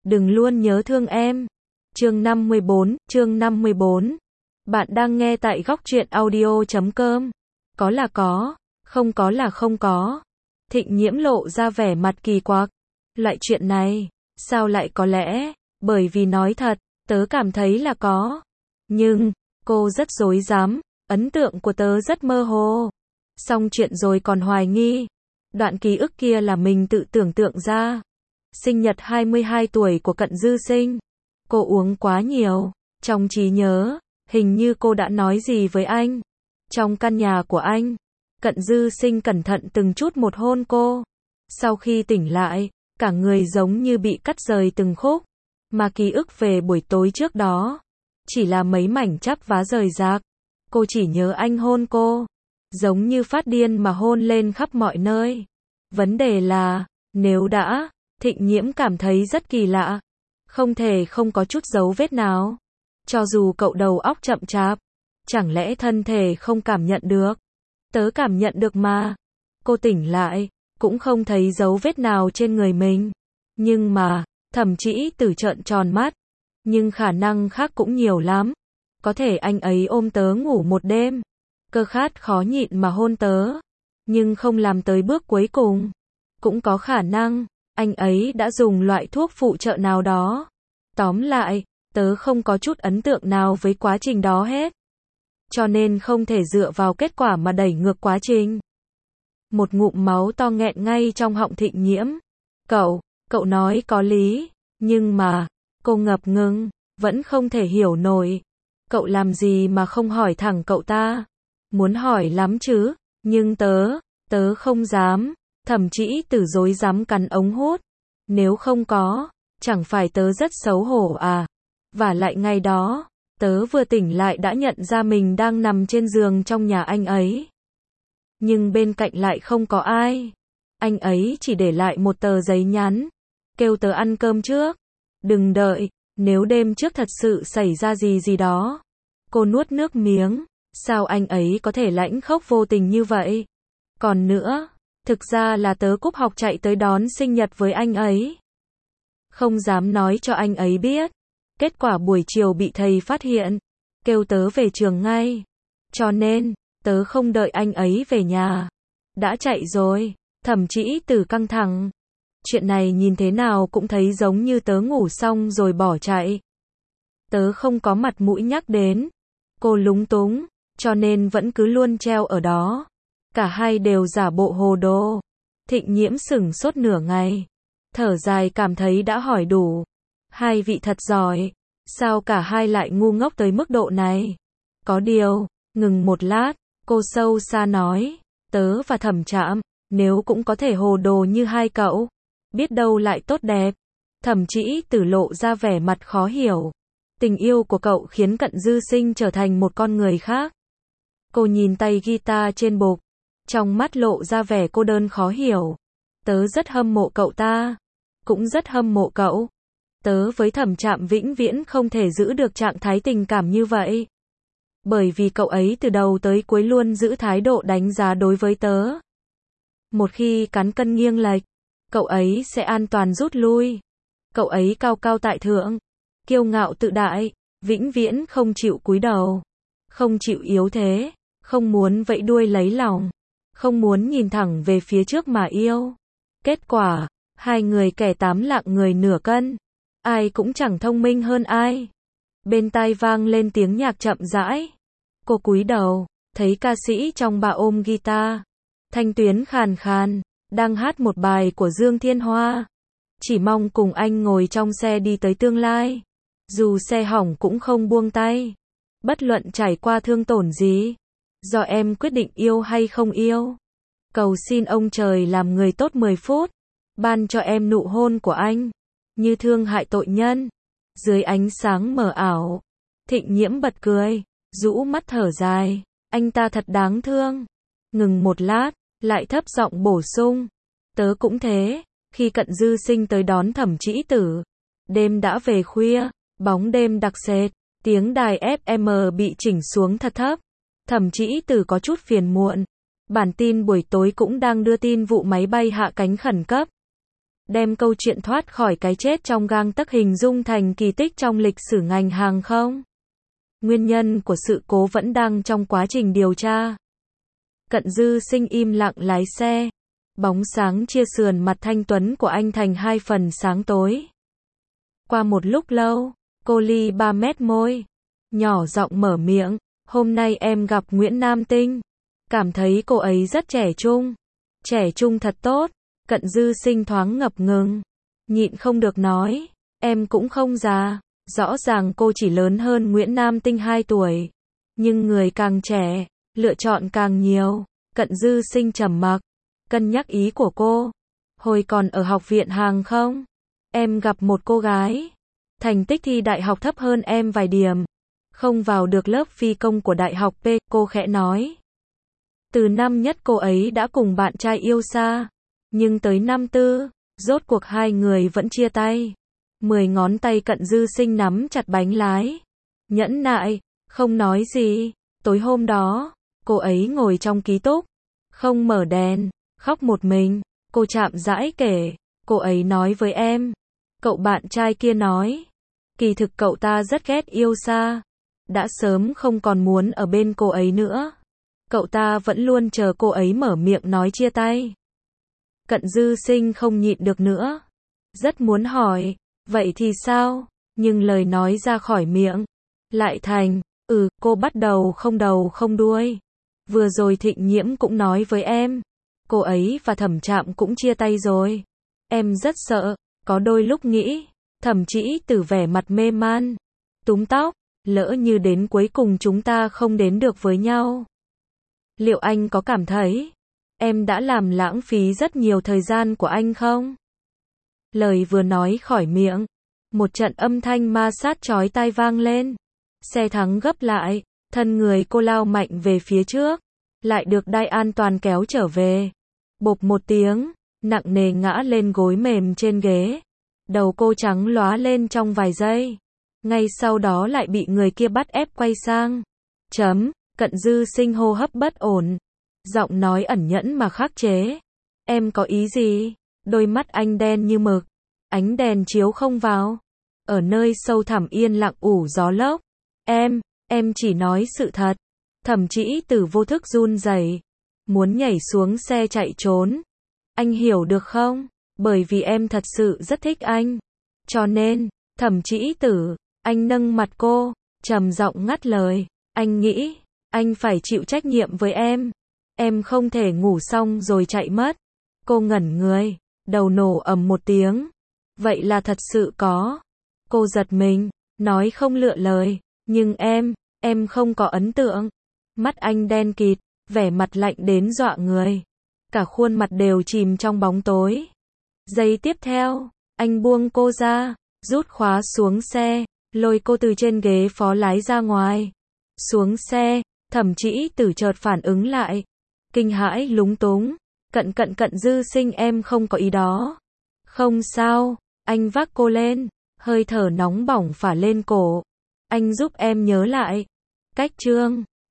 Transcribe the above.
đừng luôn nhớ thương em. Chương 54. Bạn đang nghe tại Góc Truyện Audio.com. Có là có, không có là không có. Thịnh Nhiễm lộ ra vẻ mặt kỳ quặc. Loại chuyện này, sao lại có lẽ? Bởi vì nói thật, tớ cảm thấy là có. Nhưng, cô rất dối dám, ấn tượng của tớ rất mơ hồ. Xong chuyện rồi còn hoài nghi. Đoạn ký ức kia là mình tự tưởng tượng ra. Sinh nhật 22 tuổi của Cận Dư Sinh. Cô uống quá nhiều. Trong trí nhớ, hình như cô đã nói gì với anh. Trong căn nhà của anh, Cận Dư Sinh cẩn thận từng chút một hôn cô. Sau khi tỉnh lại, cả người giống như bị cắt rời từng khúc. Mà ký ức về buổi tối trước đó, chỉ là mấy mảnh chắp vá rời rạc. Cô chỉ nhớ anh hôn cô, giống như phát điên mà hôn lên khắp mọi nơi. Vấn đề là, nếu đã, Thịnh Nhiễm cảm thấy rất kỳ lạ. Không thể không có chút dấu vết nào. Cho dù cậu đầu óc chậm chạp, chẳng lẽ thân thể không cảm nhận được? Tớ cảm nhận được mà. Cô tỉnh lại, cũng không thấy dấu vết nào trên người mình. Nhưng mà, Thẩm Trĩ Tử trợn tròn mắt. Nhưng khả năng khác cũng nhiều lắm. Có thể anh ấy ôm tớ ngủ một đêm. Cơ khát khó nhịn mà hôn tớ. Nhưng không làm tới bước cuối cùng. Cũng có khả năng, anh ấy đã dùng loại thuốc phụ trợ nào đó. Tóm lại, tớ không có chút ấn tượng nào với quá trình đó hết. Cho nên không thể dựa vào kết quả mà đẩy ngược quá trình. Một ngụm máu to nghẹn ngay trong họng Thịnh Nhiễm. Cậu nói có lý. Nhưng mà, cô ngập ngừng, vẫn không thể hiểu nổi. Cậu làm gì mà không hỏi thẳng cậu ta? Muốn hỏi lắm chứ, nhưng tớ không dám. Thẩm Trĩ Tử dối dám cắn ống hút. Nếu không có, chẳng phải tớ rất xấu hổ à? Vả lại ngày đó, tớ vừa tỉnh lại đã nhận ra mình đang nằm trên giường trong nhà anh ấy. Nhưng bên cạnh lại không có ai. Anh ấy chỉ để lại một tờ giấy nhắn. Kêu tớ ăn cơm trước. Đừng đợi, nếu đêm trước thật sự xảy ra gì đó. Cô nuốt nước miếng. Sao anh ấy có thể lãnh khốc vô tình như vậy? Còn nữa, thực ra là tớ cúp học chạy tới đón sinh nhật với anh ấy. Không dám nói cho anh ấy biết. Kết quả buổi chiều bị thầy phát hiện. Kêu tớ về trường ngay. Cho nên, tớ không đợi anh ấy về nhà. Đã chạy rồi. Thẩm Trĩ Tử căng thẳng. Chuyện này nhìn thế nào cũng thấy giống như tớ ngủ xong rồi bỏ chạy. Tớ không có mặt mũi nhắc đến. Cô lúng túng, cho nên vẫn cứ luôn treo ở đó. Cả hai đều giả bộ hồ đồ. Thịnh Nhiễm sửng sốt nửa ngày. Thở dài cảm thấy đã hỏi đủ. Hai vị thật giỏi. Sao cả hai lại ngu ngốc tới mức độ này? Có điều, ngừng một lát, cô sâu xa nói. Tớ và Thẩm Trạm, nếu cũng có thể hồ đồ như hai cậu, biết đâu lại tốt đẹp. Thẩm Trĩ Tử lộ ra vẻ mặt khó hiểu. Tình yêu của cậu khiến Cận Dư Sinh trở thành một con người khác. Cô nhìn tay guitar trên bục, trong mắt lộ ra vẻ cô đơn khó hiểu. Tớ rất hâm mộ cậu ta, cũng rất hâm mộ cậu. Tớ với Thẩm Trạm vĩnh viễn không thể giữ được trạng thái tình cảm như vậy. Bởi vì cậu ấy từ đầu tới cuối luôn giữ thái độ đánh giá đối với tớ. Một khi cán cân nghiêng lệch, cậu ấy sẽ an toàn rút lui. Cậu ấy cao cao tại thượng, kiêu ngạo tự đại, vĩnh viễn không chịu cúi đầu, không chịu yếu thế, không muốn vẫy đuôi lấy lòng, không muốn nhìn thẳng về phía trước mà yêu. Kết quả, hai người kẻ tám lạng người nửa cân, ai cũng chẳng thông minh hơn ai. Bên tai vang lên tiếng nhạc chậm rãi. Cô cúi đầu, thấy ca sĩ trong bà ôm guitar, thanh tuyến khàn khàn, đang hát một bài của Dương Thiên Hoa. Chỉ mong cùng anh ngồi trong xe đi tới tương lai. Dù xe hỏng cũng không buông tay. Bất luận trải qua thương tổn gì. Do em quyết định yêu hay không yêu. Cầu xin ông trời làm người tốt 10 phút. Ban cho em nụ hôn của anh. Như thương hại tội nhân. Dưới ánh sáng mờ ảo. Thịnh Nhiễm bật cười. Rũ mắt thở dài. Anh ta thật đáng thương. Ngừng một lát, lại thấp giọng bổ sung. Tớ cũng thế. Khi Cận Dư Sinh tới đón Thẩm Trĩ Tử, đêm đã về khuya, bóng đêm đặc sệt, tiếng đài FM bị chỉnh xuống thật thấp. Thẩm Trĩ Tử có chút phiền muộn. Bản tin buổi tối cũng đang đưa tin vụ máy bay hạ cánh khẩn cấp. đem câu chuyện thoát khỏi cái chết trong gang tấc hình dung thành kỳ tích trong lịch sử ngành hàng không. Nguyên nhân của sự cố vẫn đang trong quá trình điều tra. Cận Dư Sinh im lặng lái xe. Bóng sáng chia sườn mặt thanh tuấn của anh thành hai phần sáng tối. Qua một lúc lâu, cô ly 3 mét môi, nhỏ giọng mở miệng, hôm nay em gặp Nguyễn Nam Tinh. Cảm thấy cô ấy rất trẻ trung. Trẻ trung thật tốt. Cận Dư Sinh thoáng ngập ngừng. Nhịn không được nói, em cũng không già. Rõ ràng cô chỉ lớn hơn Nguyễn Nam Tinh 2 tuổi. Nhưng người càng trẻ, lựa chọn càng nhiều. Cận Dư Sinh trầm mặc, cân nhắc ý của cô. Hồi còn ở học viện hàng không, em gặp một cô gái. Thành tích thi đại học thấp hơn em vài điểm. Không vào được lớp phi công của đại học P, cô khẽ nói. Từ năm nhất cô ấy đã cùng bạn trai yêu xa. Nhưng tới năm tư, rốt cuộc hai người vẫn chia tay. 10 ngón tay Cận Dư Sinh nắm chặt bánh lái. Nhẫn nại, không nói gì. Tối hôm đó, cô ấy ngồi trong ký túc, không mở đèn, khóc một mình. Cô chạm rãi kể, cô ấy nói với em. Cậu bạn trai kia nói, kỳ thực cậu ta rất ghét yêu xa. Đã sớm không còn muốn ở bên cô ấy nữa. Cậu ta vẫn luôn chờ cô ấy mở miệng nói chia tay. Cận Dư Sinh không nhịn được nữa. Rất muốn hỏi, vậy thì sao? Nhưng lời nói ra khỏi miệng lại thành, cô bắt đầu không đuôi. Vừa rồi Thịnh Nhiễm cũng nói với em, cô ấy và Thẩm Trạm cũng chia tay rồi. Em rất sợ, có đôi lúc nghĩ, Thẩm Trĩ Tử vẻ mặt mê man, túm tóc, lỡ như đến cuối cùng chúng ta không đến được với nhau. Liệu anh có cảm thấy em đã làm lãng phí rất nhiều thời gian của anh không? Lời vừa nói khỏi miệng, một trận âm thanh ma sát chói tai vang lên. Xe thắng gấp lại, thân người cô lao mạnh về phía trước, lại được đai an toàn kéo trở về. Bộp một tiếng, nặng nề ngã lên gối mềm trên ghế. Đầu cô trắng lóa lên trong vài giây. Ngay sau đó lại bị người kia bắt ép quay sang. Cận Dư Sinh hô hấp bất ổn. Giọng nói ẩn nhẫn mà khắc chế. Em có ý gì? Đôi mắt anh đen như mực. Ánh đèn chiếu không vào. Ở nơi sâu thẳm yên lặng ủ gió lốc. Em chỉ nói sự thật. Thẩm Trĩ Tử vô thức run rẩy, muốn nhảy xuống xe chạy trốn. Anh hiểu được không? Bởi vì em thật sự rất thích anh. Cho nên, Thẩm Trĩ Tử, anh nâng mặt cô, trầm giọng ngắt lời. Anh nghĩ, anh phải chịu trách nhiệm với em. Em không thể ngủ xong rồi chạy mất. Cô ngẩn người, đầu nổ ầm một tiếng. Vậy là thật sự có. Cô giật mình, nói không lựa lời. Nhưng em không có ấn tượng. Mắt anh đen kịt, vẻ mặt lạnh đến dọa người. Cả khuôn mặt đều chìm trong bóng tối. Giây tiếp theo, anh buông cô ra, rút khóa xuống xe, lôi cô từ trên ghế phó lái ra ngoài. Xuống xe, Thẩm Trĩ Tử chợt phản ứng lại. Kinh hãi lúng túng. Cận Dư Sinh em không có ý đó. Không sao, anh vác cô lên, hơi thở nóng bỏng phả lên cổ. Anh giúp em nhớ lại. Cách chương